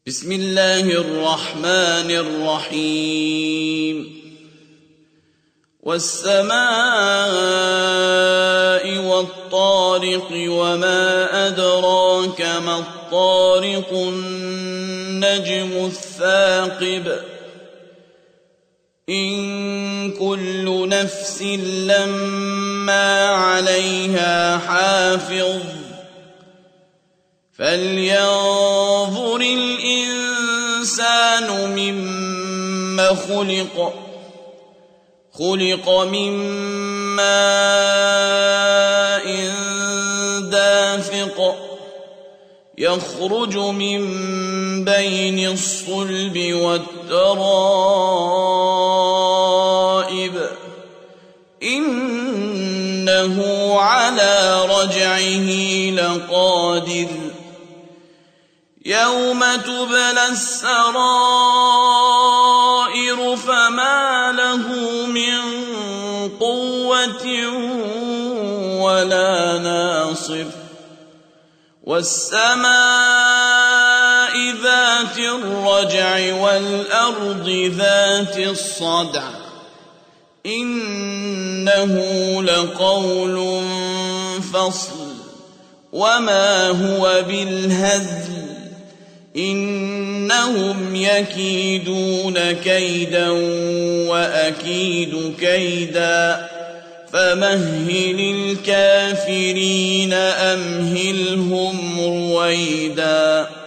بسم الله الرحمن الرحيم والسماء والطارق وما أدراك ما الطارق النجم الثاقب إن كل نفس لما عليها حافظ فلينظر الإنسان مما خلق من ماء دافق يخرج من بين الصلب والترائب إنه على رجعه لقادر يوم تبلى السرائر فما له من قوة ولا ناصر والسماء ذات الرجع والأرض ذات الصدع إنه لقول فصل وما هو بالهزل إنهم يكيدون كيدا وأكيد كيدا فمهل الكافرين أمهلهم رويدا